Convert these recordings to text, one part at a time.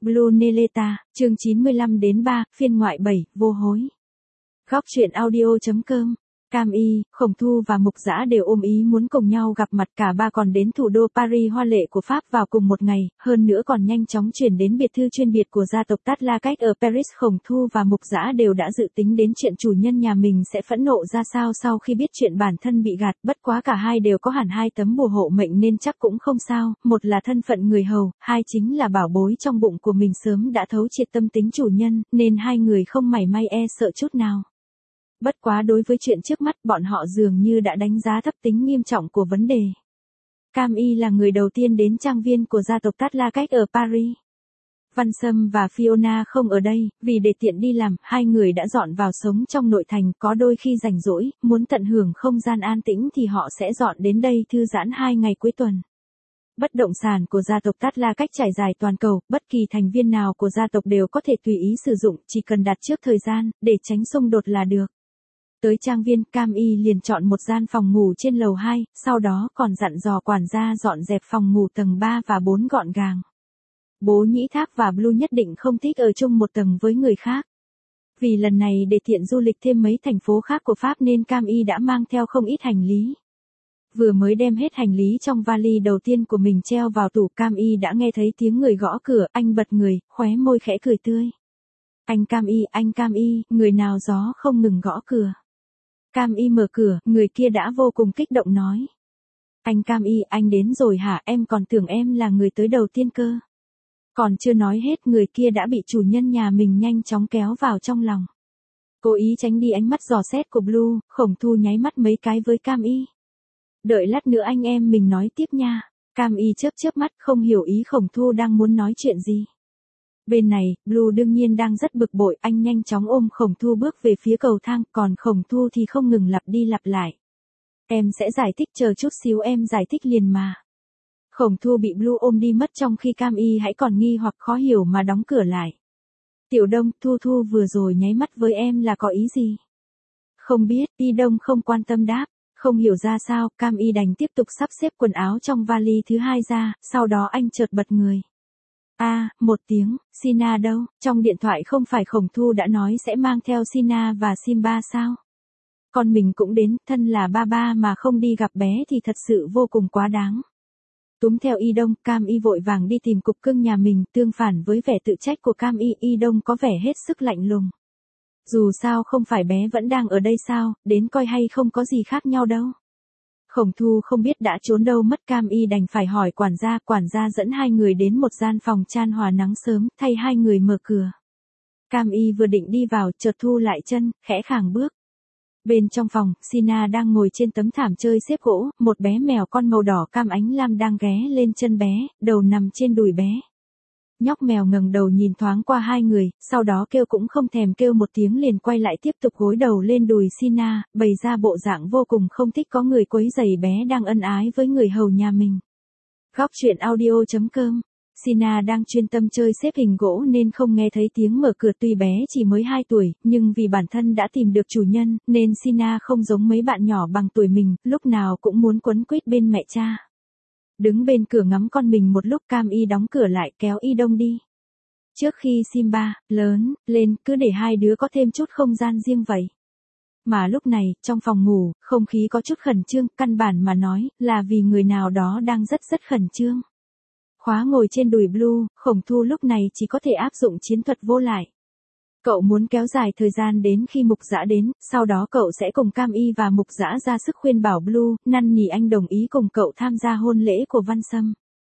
Blue Neleta, chương 95-3, phiên ngoại 7, vô hối. Góc truyện audio.com. Cam Y, Khổng Thu và Mục Dã đều ôm ý muốn cùng nhau gặp mặt, cả ba còn đến thủ đô Paris hoa lệ của Pháp vào cùng một ngày, hơn nữa còn nhanh chóng chuyển đến biệt thư chuyên biệt của gia tộc Tát La Cách ở Paris. Khổng Thu và Mục Dã đều đã dự tính đến chuyện chủ nhân nhà mình sẽ phẫn nộ ra sao sau khi biết chuyện bản thân bị gạt, bất quá cả hai đều có hẳn hai tấm bùa hộ mệnh nên chắc cũng không sao, một là thân phận người hầu, hai chính là bảo bối trong bụng của mình sớm đã thấu triệt tâm tính chủ nhân, nên hai người không mảy may e sợ chút nào. Bất quá đối với chuyện trước mắt, bọn họ dường như đã đánh giá thấp tính nghiêm trọng của vấn đề. Cam Y là người đầu tiên đến trang viên của gia tộc Tát La Cách ở Paris. Văn Sâm và Fiona không ở đây, vì để tiện đi làm, hai người đã dọn vào sống trong nội thành, có đôi khi rảnh rỗi, muốn tận hưởng không gian an tĩnh thì họ sẽ dọn đến đây thư giãn 2 ngày cuối tuần. Bất động sản của gia tộc Tát La Cách trải dài toàn cầu, bất kỳ thành viên nào của gia tộc đều có thể tùy ý sử dụng, chỉ cần đặt trước thời gian, để tránh xung đột là được. Tới trang viên, Cam Y liền chọn một gian phòng ngủ trên lầu 2, sau đó còn dặn dò quản gia dọn dẹp phòng ngủ tầng 3 và 4 gọn gàng. Bố Nhĩ Thác và Blue nhất định không thích ở chung một tầng với người khác. Vì lần này để tiện du lịch thêm mấy thành phố khác của Pháp nên Cam Y đã mang theo không ít hành lý. Vừa mới đem hết hành lý trong vali đầu tiên của mình treo vào tủ, Cam Y đã nghe thấy tiếng người gõ cửa, anh bật người, khóe môi khẽ cười tươi. Anh Cam Y, người nào gió không ngừng gõ cửa. Cam Y mở cửa, người kia đã vô cùng kích động nói. Anh Cam Y, anh đến rồi hả? Em còn tưởng em là người tới đầu tiên cơ. Còn chưa nói hết, người kia đã bị chủ nhân nhà mình nhanh chóng kéo vào trong lòng. Cố ý tránh đi ánh mắt dò xét của Blue, Khổng Thu nháy mắt mấy cái với Cam Y. Đợi lát nữa anh em mình nói tiếp nha. Cam Y chớp mắt không hiểu ý Khổng Thu đang muốn nói chuyện gì. Bên này, Blue đương nhiên đang rất bực bội, anh nhanh chóng ôm Khổng Thu bước về phía cầu thang, còn Khổng Thu thì không ngừng lặp đi lặp lại. Em sẽ giải thích, chờ chút xíu em giải thích liền mà. Khổng Thu bị Blue ôm đi mất trong khi Cam Y hãy còn nghi hoặc khó hiểu mà đóng cửa lại. Tiểu Đông, Thu vừa rồi nháy mắt với em là có ý gì? Không biết, Y Đông không quan tâm đáp. Không hiểu ra sao, Cam Y đành tiếp tục sắp xếp quần áo trong vali thứ hai ra, sau đó anh chợt bật người. Một tiếng, Sina đâu? Trong điện thoại không phải Khổng Thu đã nói sẽ mang theo Sina và Simba sao? Con mình cũng đến, thân là ba mà không đi gặp bé thì thật sự vô cùng quá đáng. Túm theo Y Đông, Cam Y vội vàng đi tìm cục cưng nhà mình, tương phản với vẻ tự trách của Cam Y, Y Đông có vẻ hết sức lạnh lùng. Dù sao không phải bé vẫn đang ở đây sao, đến coi hay không có gì khác nhau đâu. Khổng Thu không biết đã trốn đâu mất, Cam Y đành phải hỏi quản gia dẫn hai người đến một gian phòng chan hòa nắng sớm, thay hai người mở cửa. Cam Y vừa định đi vào, chợt thu lại chân, khẽ khàng bước. Bên trong phòng, Sina đang ngồi trên tấm thảm chơi xếp gỗ, một bé mèo con màu đỏ cam ánh lam đang ghé lên chân bé, đầu nằm trên đùi bé. Nhóc mèo ngẩng đầu nhìn thoáng qua hai người, sau đó kêu cũng không thèm kêu một tiếng liền quay lại tiếp tục gối đầu lên đùi Sina, bày ra bộ dạng vô cùng không thích có người quấy rầy bé đang ân ái với người hầu nhà mình. Góc truyện audio.com. Sina đang chuyên tâm chơi xếp hình gỗ nên không nghe thấy tiếng mở cửa, tuy bé chỉ mới 2 tuổi, nhưng vì bản thân đã tìm được chủ nhân, nên Sina không giống mấy bạn nhỏ bằng tuổi mình, lúc nào cũng muốn quấn quýt bên mẹ cha. Đứng bên cửa ngắm con mình một lúc, Cam Y đóng cửa lại kéo Y Đông đi. Trước khi Simba lớn lên, cứ để hai đứa có thêm chút không gian riêng vậy. Mà lúc này, trong phòng ngủ, không khí có chút khẩn trương, căn bản mà nói, là vì người nào đó đang rất khẩn trương. Khóa ngồi trên đùi Blue, Khổng Thu lúc này chỉ có thể áp dụng chiến thuật vô lại. Cậu muốn kéo dài thời gian đến khi Mục Dã đến, sau đó cậu sẽ cùng Cam Y và Mục Dã ra sức khuyên bảo Blue, năn nỉ anh đồng ý cùng cậu tham gia hôn lễ của Văn Sâm.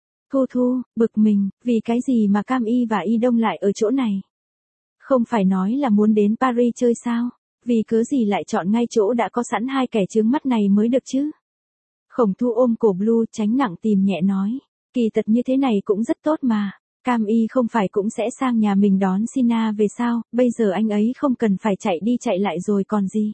Thu, bực mình, vì cái gì mà Cam Y và Y Đông lại ở chỗ này? Không phải nói là muốn đến Paris chơi sao? Vì cớ gì lại chọn ngay chỗ đã có sẵn hai kẻ chướng mắt này mới được chứ? Khổng Thu ôm cổ Blue tránh nặng tìm nhẹ nói, kỳ tật như thế này cũng rất tốt mà. Cam Y không phải cũng sẽ sang nhà mình đón Sina về sao, bây giờ anh ấy không cần phải chạy đi chạy lại rồi còn gì.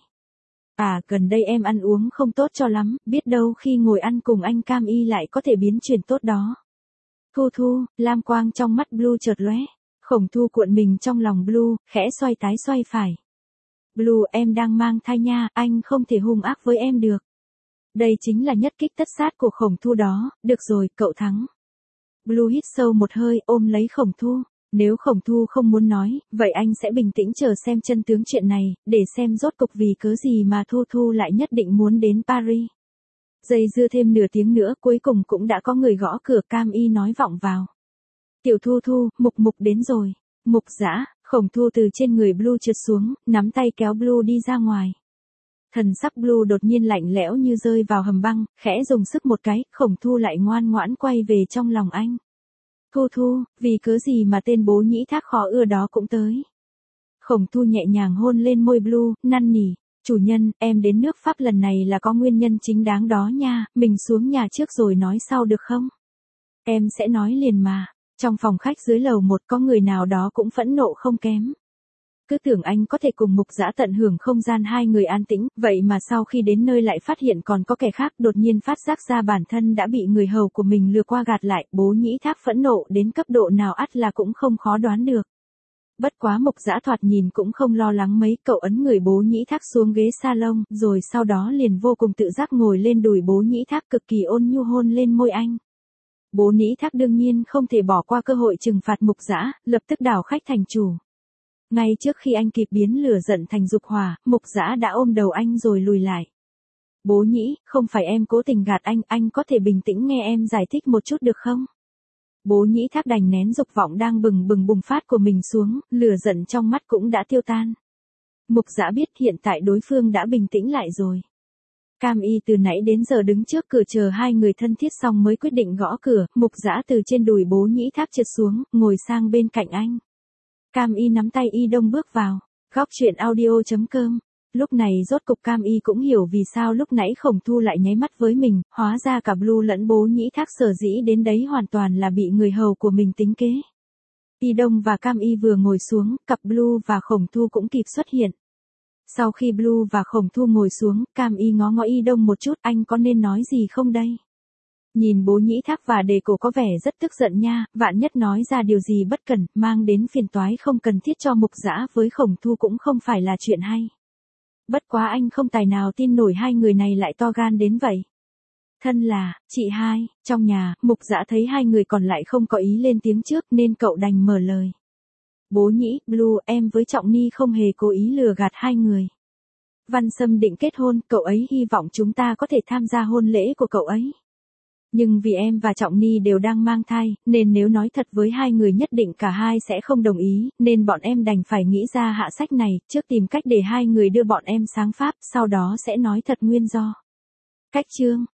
Gần đây em ăn uống không tốt cho lắm, biết đâu khi ngồi ăn cùng anh Cam Y lại có thể biến chuyển tốt đó. Thu, lam quang trong mắt Blue chợt lóe. Khổng Thu cuộn mình trong lòng Blue, khẽ xoay trái xoay phải. Blue, em đang mang thai nha, anh không thể hung ác với em được. Đây chính là nhất kích tất sát của Khổng Thu đó, được rồi, cậu thắng. Blue hít sâu một hơi, ôm lấy Khổng Thu. Nếu Khổng Thu không muốn nói, vậy anh sẽ bình tĩnh chờ xem chân tướng chuyện này, để xem rốt cục vì cớ gì mà Thu Thu lại nhất định muốn đến Paris. Dây dưa thêm nửa tiếng nữa cuối cùng cũng đã có người gõ cửa. Cam Y nói vọng vào. Tiểu Thu Thu, Mục Mục đến rồi. Mục Dã. Khổng Thu từ trên người Blue trượt xuống, nắm tay kéo Blue đi ra ngoài. Thần sắc Blue đột nhiên lạnh lẽo như rơi vào hầm băng, khẽ dùng sức một cái, Khổng Thu lại ngoan ngoãn quay về trong lòng anh. Thu Thu, vì cớ gì mà tên bố nhĩ thác khó ưa đó cũng tới. Khổng Thu nhẹ nhàng hôn lên môi Blue, năn nỉ. Chủ nhân, em đến nước Pháp lần này là có nguyên nhân chính đáng đó nha, mình xuống nhà trước rồi nói sau được không? Em sẽ nói liền mà. Trong phòng khách dưới lầu 1 có người nào đó cũng phẫn nộ không kém. Cứ tưởng anh có thể cùng Mục Dã tận hưởng không gian hai người an tĩnh, vậy mà sau khi đến nơi lại phát hiện còn có kẻ khác, đột nhiên phát giác ra bản thân đã bị người hầu của mình lừa qua gạt lại. Bố nhĩ thác phẫn nộ đến cấp độ nào ắt là cũng không khó đoán được. Bất quá Mục Dã thoạt nhìn cũng không lo lắng mấy, cậu ấn người bố nhĩ thác xuống ghế salon, rồi sau đó liền vô cùng tự giác ngồi lên đùi bố nhĩ thác, cực kỳ ôn nhu hôn lên môi anh. Bố nhĩ thác đương nhiên không thể bỏ qua cơ hội trừng phạt Mục Dã, lập tức đảo khách thành chủ. Ngay trước khi anh kịp biến lửa giận thành dục hỏa, Mục Dã đã ôm đầu anh rồi lùi lại. Bố nhĩ, không phải em cố tình gạt anh có thể bình tĩnh nghe em giải thích một chút được không? Bố nhĩ thác đành nén dục vọng đang bừng bừng bùng phát của mình xuống, lửa giận trong mắt cũng đã tiêu tan. Mục Dã biết hiện tại đối phương đã bình tĩnh lại rồi. Cam Y từ nãy đến giờ đứng trước cửa chờ hai người thân thiết xong mới quyết định gõ cửa. Mục Dã từ trên đùi bố nhĩ thác trượt xuống, ngồi sang bên cạnh anh. Cam Y nắm tay Y Đông bước vào. Góc chuyện audio.com. Lúc này rốt cục Cam Y cũng hiểu vì sao lúc nãy Khổng Thu lại nháy mắt với mình, hóa ra cả Blue lẫn bố nhĩ thác sở dĩ đến đấy hoàn toàn là bị người hầu của mình tính kế. Y Đông và Cam Y vừa ngồi xuống, cặp Blue và Khổng Thu cũng kịp xuất hiện. Sau khi Blue và Khổng Thu ngồi xuống, Cam Y ngó ngó Y Đông một chút, anh có nên nói gì không đây? Nhìn bố nhĩ thác và đề cổ có vẻ rất tức giận nha, vạn nhất nói ra điều gì bất cẩn, mang đến phiền toái không cần thiết cho Mục Dã với Khổng Thu cũng không phải là chuyện hay. Bất quá anh không tài nào tin nổi hai người này lại to gan đến vậy. Thân là, chị hai, trong nhà, Mục Dã thấy hai người còn lại không có ý lên tiếng trước nên cậu đành mở lời. Bố nhĩ, Blue, em với Trọng Ni không hề cố ý lừa gạt hai người. Văn Sâm định kết hôn, cậu ấy hy vọng chúng ta có thể tham gia hôn lễ của cậu ấy. Nhưng vì em và Trọng Ni đều đang mang thai, nên nếu nói thật với hai người nhất định cả hai sẽ không đồng ý, nên bọn em đành phải nghĩ ra hạ sách này, trước tìm cách để hai người đưa bọn em sáng pháp, sau đó sẽ nói thật nguyên do. Cách chương.